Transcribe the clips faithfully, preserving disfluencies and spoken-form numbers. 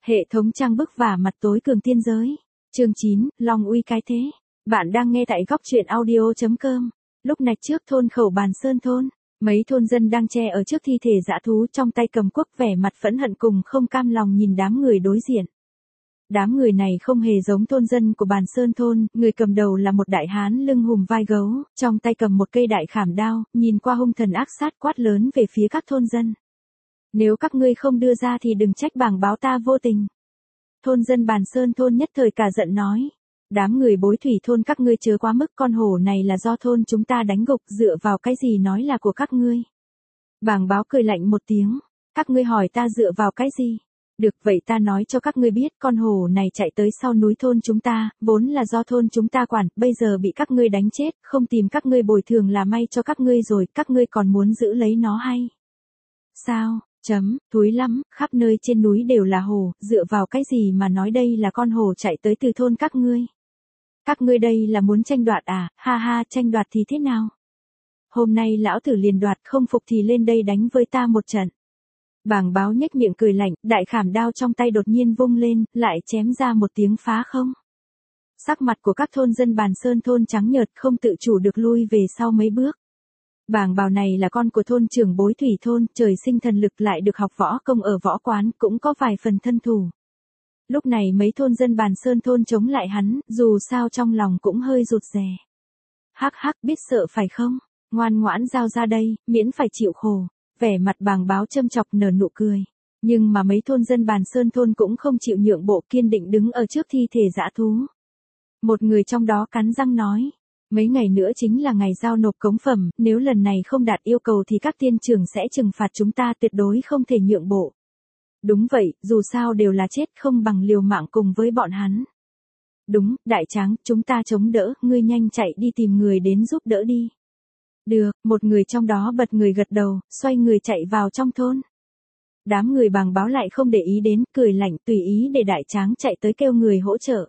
Hệ thống trang bức và mặt tối cường tiên giới. Chương chín, Long uy cái thế. Bạn đang nghe tại góc truyện audio chấm com. Lúc này trước thôn khẩu Bàn Sơn thôn, mấy thôn dân đang che ở trước thi thể dã thú trong tay cầm cuốc vẻ mặt phẫn hận cùng không cam lòng nhìn đám người đối diện. Đám người này không hề giống thôn dân của Bàn Sơn thôn, người cầm đầu là một đại hán lưng hùm vai gấu, trong tay cầm một cây đại khảm đao, nhìn qua hung thần ác sát quát lớn về phía các thôn dân. Nếu các ngươi không đưa ra thì đừng trách bảng báo ta vô tình. Thôn dân Bàn Sơn thôn nhất thời cả giận nói. Đám người Bối Thủy thôn các ngươi chớ quá mức, con hổ này là do thôn chúng ta đánh gục, dựa vào cái gì nói là của các ngươi. Bảng báo cười lạnh một tiếng. Các ngươi hỏi ta dựa vào cái gì? Được vậy ta nói cho các ngươi biết, con hổ này chạy tới sau núi thôn chúng ta, vốn là do thôn chúng ta quản, bây giờ bị các ngươi đánh chết, không tìm các ngươi bồi thường là may cho các ngươi rồi, các ngươi còn muốn giữ lấy nó hay? Sao? Chấm, thúi lắm, khắp nơi trên núi đều là hổ, dựa vào cái gì mà nói đây là con hổ chạy tới từ thôn các ngươi? Các ngươi đây là muốn tranh đoạt à, ha ha, tranh đoạt thì thế nào? Hôm nay lão tử liền đoạt, không phục thì lên đây đánh với ta một trận. Bảng báo nhếch miệng cười lạnh, đại khảm đao trong tay đột nhiên vung lên, lại chém ra một tiếng phá không. Sắc mặt của các thôn dân Bàn Sơn thôn trắng nhợt, không tự chủ được lui về sau mấy bước. Bảng bào này là con của thôn trưởng Bối Thủy thôn, trời sinh thần lực lại được học võ công ở võ quán, cũng có vài phần thân thủ. Lúc này mấy thôn dân Bàn Sơn thôn chống lại hắn, dù sao trong lòng cũng hơi rụt rè. Hắc hắc, biết sợ phải không? Ngoan ngoãn giao ra đây, miễn phải chịu khổ. Vẻ mặt bảng báo châm chọc nở nụ cười. Nhưng mà mấy thôn dân Bàn Sơn thôn cũng không chịu nhượng bộ, kiên định đứng ở trước thi thể dã thú. Một người trong đó cắn răng nói. Mấy ngày nữa chính là ngày giao nộp cống phẩm, nếu lần này không đạt yêu cầu thì các tiên trưởng sẽ trừng phạt chúng ta, tuyệt đối không thể nhượng bộ. Đúng vậy, dù sao đều là chết, không bằng liều mạng cùng với bọn hắn. Đúng, đại tráng, chúng ta chống đỡ, ngươi nhanh chạy đi tìm người đến giúp đỡ đi. Được, một người trong đó bật người gật đầu, xoay người chạy vào trong thôn. Đám người bàng báo lại không để ý đến, cười lạnh tùy ý để đại tráng chạy tới kêu người hỗ trợ.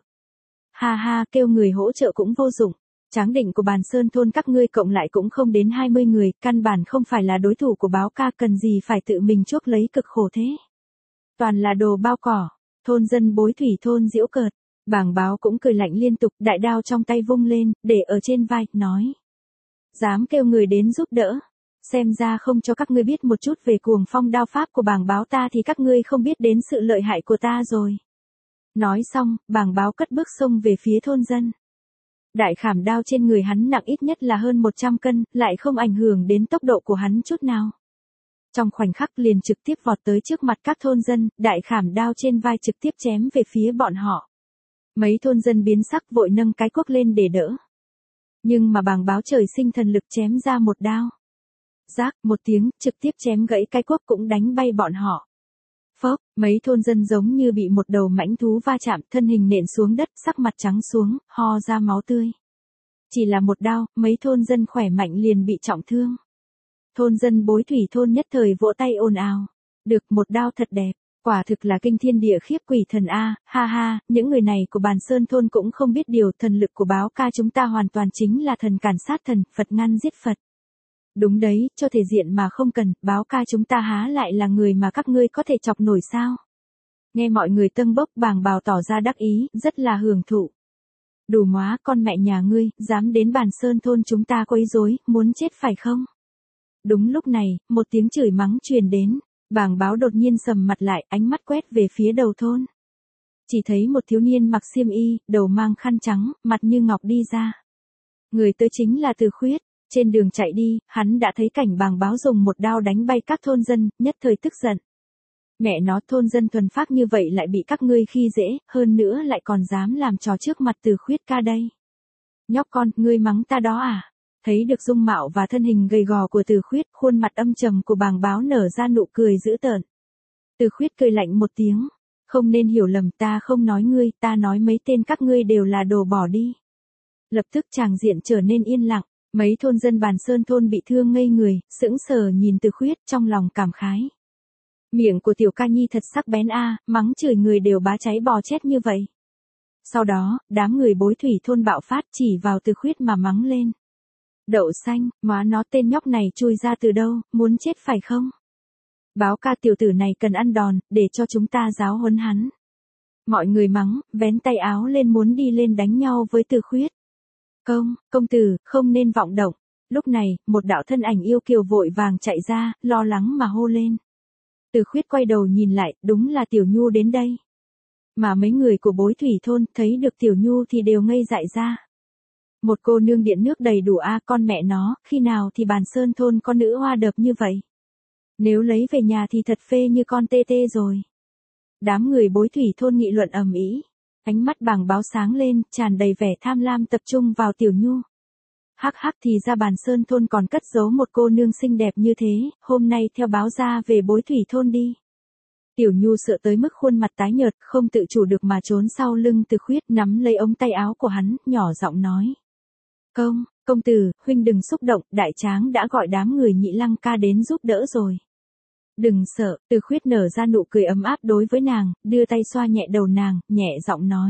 Ha ha, kêu người hỗ trợ cũng vô dụng. Tráng đỉnh của Bàn Sơn thôn các ngươi cộng lại cũng không đến hai mươi người, căn bản không phải là đối thủ của báo ca, cần gì phải tự mình chuốc lấy cực khổ thế. Toàn là đồ bao cỏ. Thôn dân Bối Thủy thôn giễu cợt. Bảng báo cũng cười lạnh liên tục, đại đao trong tay vung lên, để ở trên vai, nói. Dám kêu người đến giúp đỡ. Xem ra không cho các ngươi biết một chút về cuồng phong đao pháp của bảng báo ta thì các ngươi không biết đến sự lợi hại của ta rồi. Nói xong, bảng báo cất bước xông về phía thôn dân. Đại khảm đao trên người hắn nặng ít nhất là hơn một trăm cân, lại không ảnh hưởng đến tốc độ của hắn chút nào. Trong khoảnh khắc liền trực tiếp vọt tới trước mặt các thôn dân, đại khảm đao trên vai trực tiếp chém về phía bọn họ. Mấy thôn dân biến sắc vội nâng cái cuốc lên để đỡ. Nhưng mà bảng báo trời sinh thần lực chém ra một đao. Rác một tiếng, trực tiếp chém gãy cái cuốc cũng đánh bay bọn họ. Phốc, mấy thôn dân giống như bị một đầu mãnh thú va chạm, thân hình nện xuống đất, sắc mặt trắng xuống, ho ra máu tươi. Chỉ là một đao, mấy thôn dân khỏe mạnh liền bị trọng thương. Thôn dân Bối Thủy thôn nhất thời vỗ tay ồn ào. Được, một đao thật đẹp, quả thực là kinh thiên địa khiếp quỷ thần a, ha ha, những người này của Bàn Sơn thôn cũng không biết điều, thần lực của báo ca chúng ta hoàn toàn chính là thần cản sát thần, Phật ngăn giết Phật. Đúng đấy, cho thể diện mà không cần, báo ca chúng ta há lại là người mà các ngươi có thể chọc nổi sao? Nghe mọi người tâng bốc, bàng bào tỏ ra đắc ý, rất là hưởng thụ. Đủ móa, con mẹ nhà ngươi, dám đến Bàn Sơn thôn chúng ta quấy rối, muốn chết phải không? Đúng lúc này, một tiếng chửi mắng truyền đến, bàng báo đột nhiên sầm mặt lại, ánh mắt quét về phía đầu thôn. Chỉ thấy một thiếu niên mặc xiêm y, đầu mang khăn trắng, mặt như ngọc đi ra. Người tới chính là Từ Khuyết. Trên đường chạy đi, hắn đã thấy cảnh bàng báo dùng một đao đánh bay các thôn dân, nhất thời tức giận. Mẹ nó, thôn dân thuần phác như vậy lại bị các ngươi khi dễ, hơn nữa lại còn dám làm trò trước mặt Từ Khuyết ca đây. Nhóc con, ngươi mắng ta đó à? Thấy được dung mạo và thân hình gầy gò của Từ Khuyết, khuôn mặt âm trầm của bàng báo nở ra nụ cười dữ tợn. Từ Khuyết cười lạnh một tiếng. Không nên hiểu lầm, ta không nói ngươi, ta nói mấy tên các ngươi đều là đồ bỏ đi. Lập tức tràng diện trở nên yên lặng. Mấy thôn dân Bàn Sơn thôn bị thương ngây người, sững sờ nhìn Từ Khuyết trong lòng cảm khái. Miệng của tiểu ca nhi thật sắc bén a, mắng chửi người đều bá cháy bò chết như vậy. Sau đó, đám người Bối Thủy thôn bạo phát chỉ vào Từ Khuyết mà mắng lên. Đậu xanh, móa nó tên nhóc này chui ra từ đâu, muốn chết phải không? Báo ca tiểu tử này cần ăn đòn, để cho chúng ta giáo huấn hắn. Mọi người mắng, vén tay áo lên muốn đi lên đánh nhau với Từ Khuyết. Công, công tử, không nên vọng động. Lúc này, một đạo thân ảnh yêu kiều vội vàng chạy ra, lo lắng mà hô lên. Từ Khuyết quay đầu nhìn lại, đúng là Tiểu Nhu đến đây. Mà mấy người của Bối Thủy thôn thấy được Tiểu Nhu thì đều ngây dại ra. Một cô nương điện nước đầy đủ a, con mẹ nó, khi nào thì Bàn Sơn thôn có nữ hoa đập như vậy. Nếu lấy về nhà thì thật phê như con tê tê rồi. Đám người Bối Thủy thôn nghị luận ầm ĩ, ánh mắt Bàng Báo sáng lên, tràn đầy vẻ tham lam tập trung vào Tiểu Nhu. Hắc hắc, thì ra Bàn Sơn thôn còn cất giấu một cô nương xinh đẹp như thế, hôm nay theo báo ra về Bối Thủy thôn đi. Tiểu Nhu sợ tới mức khuôn mặt tái nhợt, không tự chủ được mà trốn sau lưng Từ Khuyết, nắm lấy ống tay áo của hắn, nhỏ giọng nói. Công, công tử, huynh đừng xúc động, đại tráng đã gọi đám người Nhị Lăng ca đến giúp đỡ rồi. Đừng sợ, Từ Khuyết nở ra nụ cười ấm áp đối với nàng, đưa tay xoa nhẹ đầu nàng, nhẹ giọng nói.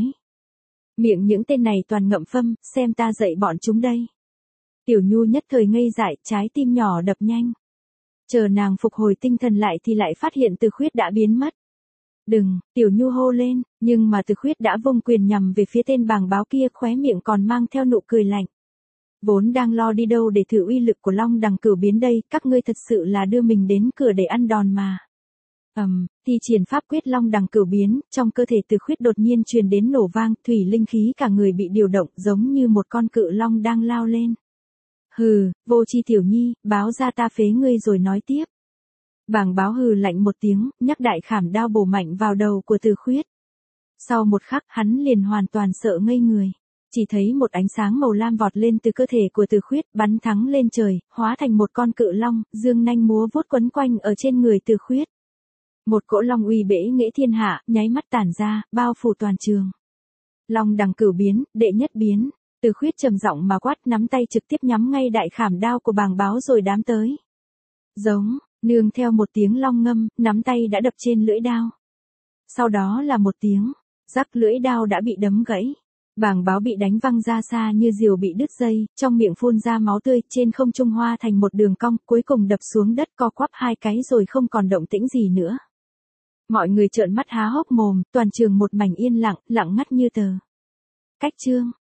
Miệng những tên này toàn ngậm phâm, xem ta dạy bọn chúng đây. Tiểu Nhu nhất thời ngây dại, trái tim nhỏ đập nhanh. Chờ nàng phục hồi tinh thần lại thì lại phát hiện Từ Khuyết đã biến mất. Đừng, Tiểu Nhu hô lên, nhưng mà Từ Khuyết đã vung quyền nhằm về phía tên Bàng Báo kia, khóe miệng còn mang theo nụ cười lạnh. Vốn đang lo đi đâu để thử uy lực của Long Đằng Cửu Biến đây, các ngươi thật sự là đưa mình đến cửa để ăn đòn mà. Ầm, um, thì triển pháp quyết Long Đằng Cửu Biến, trong cơ thể Từ Khuyết đột nhiên truyền đến nổ vang, thủy linh khí cả người bị điều động, giống như một con cự long đang lao lên. Hừ, vô tri tiểu nhi, báo ra ta phế ngươi rồi nói tiếp. Bàng Báo hừ lạnh một tiếng, nhắc đại khảm đao bổ mạnh vào đầu của Từ Khuyết. Sau một khắc, hắn liền hoàn toàn sợ ngây người. Chỉ thấy một ánh sáng màu lam vọt lên từ cơ thể của Từ Khuyết, bắn thẳng lên trời, hóa thành một con cự long, dương nanh múa vuốt quấn quanh ở trên người Từ Khuyết. Một cỗ long uy bể nghệ thiên hạ, nháy mắt tản ra, bao phủ toàn trường. Long Đằng Cửu Biến, đệ nhất biến. Từ Khuyết trầm giọng mà quát, nắm tay trực tiếp nhắm ngay đại khảm đao của Bàng Báo rồi đám tới. Giống, nương theo một tiếng long ngâm, nắm tay đã đập trên lưỡi đao. Sau đó là một tiếng, rắc, lưỡi đao đã bị đấm gãy. Bàng Báo bị đánh văng ra xa như diều bị đứt dây, trong miệng phun ra máu tươi, trên không trung hoa thành một đường cong, cuối cùng đập xuống đất co quắp hai cái rồi không còn động tĩnh gì nữa. Mọi người trợn mắt há hốc mồm, toàn trường một mảnh yên lặng, lặng ngắt như tờ. Cách chương